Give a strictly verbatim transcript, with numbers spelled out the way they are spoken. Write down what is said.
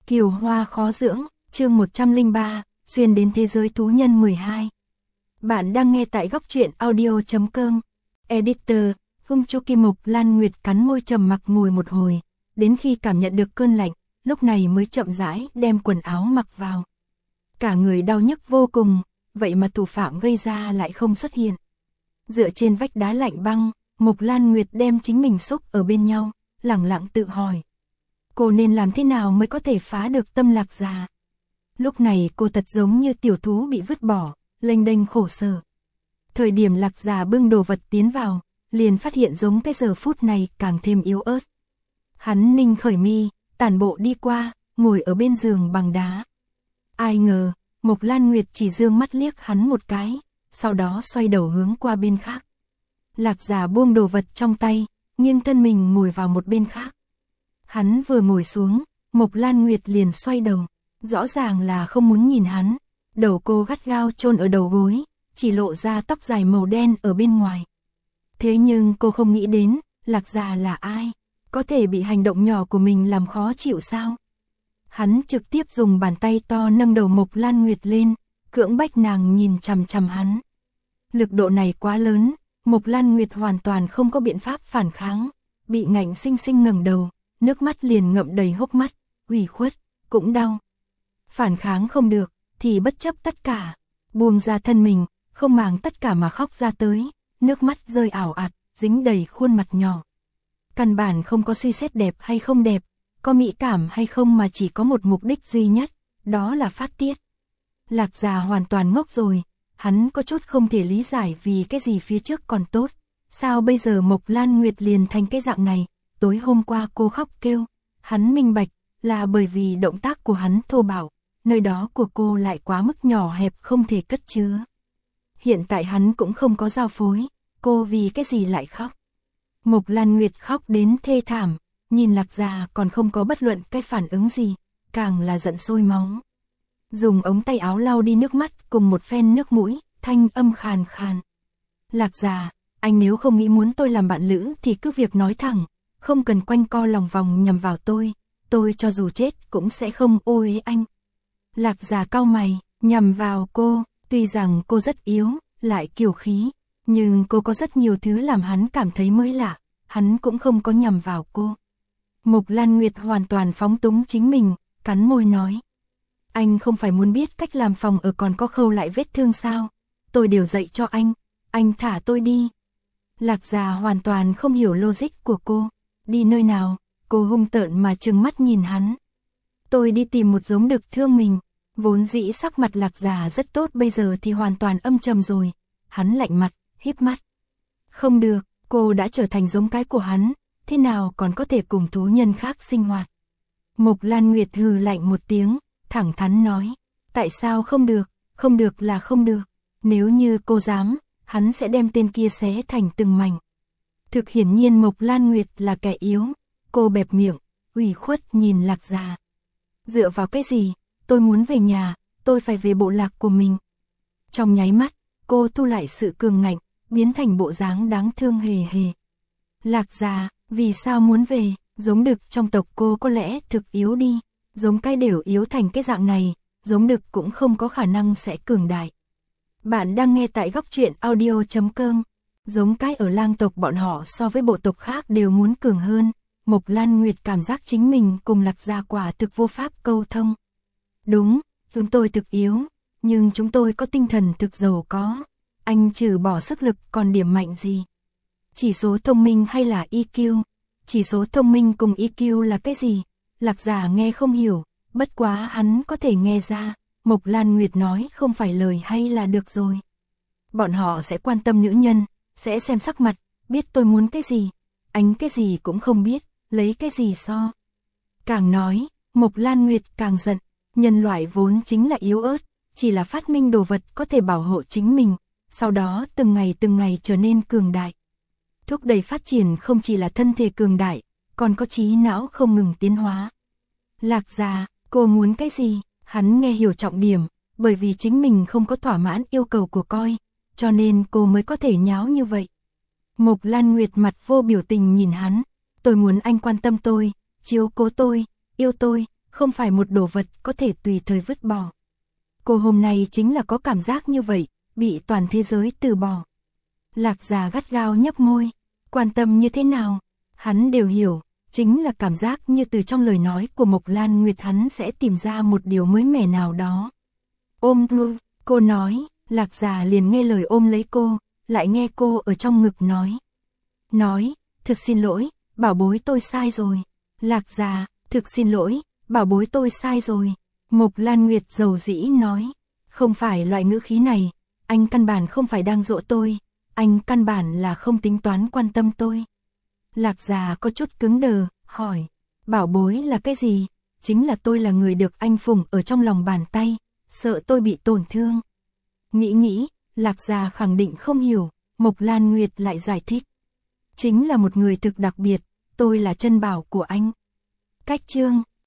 Kiều Hoa khó dưỡng, chương một trăm lẻ ba, xuyên đến thế giới thú nhân mười hai. Bạn đang nghe tại góc truyện audio.com. Editor, Hung Chu Kim Mộc Lan Nguyệt cắn môi trầm mặc ngồi một hồi, đến khi cảm nhận được cơn lạnh, lúc này mới chậm rãi đem quần áo mặc vào. Cả người đau nhức vô cùng, vậy mà thủ phạm gây ra lại không xuất hiện. Dựa trên vách đá lạnh băng, Mộc Lan Nguyệt đem chính mình xúc ở bên nhau, lẳng lặng tự hỏi. Cô nên làm thế nào mới có thể phá được tâm Lạc Già? Lúc này cô thật giống như tiểu thú bị vứt bỏ, lênh đênh khổ sở. Thời điểm Lạc Già bưng đồ vật tiến vào, liền phát hiện giống cái giờ phút này càng thêm yếu ớt. Hắn ninh khởi mi, tản bộ đi qua, ngồi ở bên giường bằng đá. Ai ngờ, Mộc Lan Nguyệt chỉ dương mắt liếc hắn một cái, sau đó xoay đầu hướng qua bên khác. Lạc Già buông đồ vật trong tay, nghiêng thân mình ngồi vào một bên khác. Hắn vừa ngồi xuống, Mộc Lan Nguyệt liền xoay đầu, rõ ràng là không muốn nhìn hắn. Đầu cô gắt gao chôn ở đầu gối, chỉ lộ ra tóc dài màu đen ở bên ngoài. Thế nhưng cô không nghĩ đến, Lạc Già là ai? Có thể bị hành động nhỏ của mình làm khó chịu sao? Hắn trực tiếp dùng bàn tay to nâng đầu Mộc Lan Nguyệt lên, cưỡng bách nàng nhìn chằm chằm hắn. Lực độ này quá lớn, Mộc Lan Nguyệt hoàn toàn không có biện pháp phản kháng, bị ngạnh sinh sinh ngẩng đầu, nước mắt liền ngậm đầy hốc mắt, ủy khuất, cũng đau. Phản kháng không được, thì bất chấp tất cả, buông ra thân mình, không màng tất cả mà khóc ra tới, nước mắt rơi ảo ạt, dính đầy khuôn mặt nhỏ. Căn bản không có suy xét đẹp hay không đẹp, có mỹ cảm hay không mà chỉ có một mục đích duy nhất, đó là phát tiết. Lạc Già hoàn toàn ngốc rồi, hắn có chút không thể lý giải vì cái gì phía trước còn tốt, sao bây giờ Mộc Lan Nguyệt liền thành cái dạng này. Tối hôm qua cô khóc kêu, hắn minh bạch, là bởi vì động tác của hắn thô bạo, nơi đó của cô lại quá mức nhỏ hẹp không thể cất chứa. Hiện tại hắn cũng không có giao phối, cô vì cái gì lại khóc. Mộc Lan Nguyệt khóc đến thê thảm, nhìn Lạc Già còn không có bất luận cái phản ứng gì, càng là giận sôi máu. Dùng ống tay áo lau đi nước mắt cùng một phen nước mũi, thanh âm khàn khàn. Lạc Già, anh nếu không nghĩ muốn tôi làm bạn lữ thì cứ việc nói thẳng. Không cần quanh co lòng vòng nhằm vào tôi, tôi cho dù chết cũng sẽ không ô uế anh. Lạc Già cau mày, nhằm vào cô, tuy rằng cô rất yếu, lại kiêu khí, nhưng cô có rất nhiều thứ làm hắn cảm thấy mới lạ, hắn cũng không có nhằm vào cô. Mộc Lan Nguyệt hoàn toàn phóng túng chính mình, cắn môi nói. Anh không phải muốn biết cách làm phòng ở còn có khâu lại vết thương sao, tôi đều dạy cho anh, anh thả tôi đi. Lạc Già hoàn toàn không hiểu logic của cô. Đi nơi nào? Cô hung tợn mà trừng mắt nhìn hắn. Tôi đi tìm một giống đực thương mình. Vốn dĩ sắc mặt Lạc Già rất tốt, bây giờ thì hoàn toàn âm trầm rồi. Hắn lạnh mặt, híp mắt. Không được, cô đã trở thành giống cái của hắn, thế nào còn có thể cùng thú nhân khác sinh hoạt. Mộc Lan Nguyệt hừ lạnh một tiếng, thẳng thắn nói. Tại sao không được? Không được là không được. Nếu như cô dám, hắn sẽ đem tên kia xé thành từng mảnh. Thực hiển nhiên Mộc Lan Nguyệt là kẻ yếu, cô bẹp miệng, ủy khuất nhìn Lạc Già. Dựa vào cái gì, tôi muốn về nhà, tôi phải về bộ lạc của mình. Trong nháy mắt, cô thu lại sự cường ngạnh, biến thành bộ dáng đáng thương hề hề. Lạc Già, vì sao muốn về, giống đực trong tộc cô có lẽ thực yếu đi, giống cái đều yếu thành cái dạng này, giống đực cũng không có khả năng sẽ cường đại. Bạn đang nghe tại góc truyện audio.com. Giống cái ở lang tộc bọn họ so với bộ tộc khác đều muốn cường hơn, Mộc Lan Nguyệt cảm giác chính mình cùng Lạc Già quả thực vô pháp câu thông. Đúng, chúng tôi thực yếu, nhưng chúng tôi có tinh thần thực giàu có, anh trừ bỏ sức lực còn điểm mạnh gì? Chỉ số thông minh hay là i kiu? Chỉ số thông minh cùng i kiu là cái gì? Lạc Già nghe không hiểu, bất quá hắn có thể nghe ra, Mộc Lan Nguyệt nói không phải lời hay là được rồi. Bọn họ sẽ quan tâm nữ nhân, sẽ xem sắc mặt, biết tôi muốn cái gì, anh cái gì cũng không biết, lấy cái gì so. Càng nói, Mộc Lan Nguyệt càng giận, nhân loại vốn chính là yếu ớt, chỉ là phát minh đồ vật có thể bảo hộ chính mình, sau đó từng ngày từng ngày trở nên cường đại. Thúc đẩy phát triển không chỉ là thân thể cường đại, còn có trí não không ngừng tiến hóa. Lạc Già, cô muốn cái gì? Hắn nghe hiểu trọng điểm, bởi vì chính mình không có thỏa mãn yêu cầu của coi, cho nên cô mới có thể nháo như vậy. Mộc Lan Nguyệt mặt vô biểu tình nhìn hắn, tôi muốn anh quan tâm tôi, chiếu cố tôi, yêu tôi, không phải một đồ vật có thể tùy thời vứt bỏ. Cô hôm nay chính là có cảm giác như vậy, bị toàn thế giới từ bỏ. Lạc Già gắt gao nhấp môi, quan tâm như thế nào, hắn đều hiểu, chính là cảm giác như từ trong lời nói của Mộc Lan Nguyệt hắn sẽ tìm ra một điều mới mẻ nào đó. Ôm Blue, cô nói, Lạc Già liền nghe lời ôm lấy cô, lại nghe cô ở trong ngực nói. Nói, thực xin lỗi, bảo bối tôi sai rồi. Lạc Già, thực xin lỗi, bảo bối tôi sai rồi. Mộc Lan Nguyệt dầu dĩ nói, không phải loại ngữ khí này, anh căn bản không phải đang dỗ tôi, anh căn bản là không tính toán quan tâm tôi. Lạc Già có chút cứng đờ, hỏi, bảo bối là cái gì? Chính là tôi là người được anh phụng ở trong lòng bàn tay, sợ tôi bị tổn thương. Nghĩ nghĩ, Lạc Già khẳng định không hiểu, Mộc Lan Nguyệt lại giải thích. Chính là một người thực đặc biệt, tôi là chân bảo của anh. Cách chương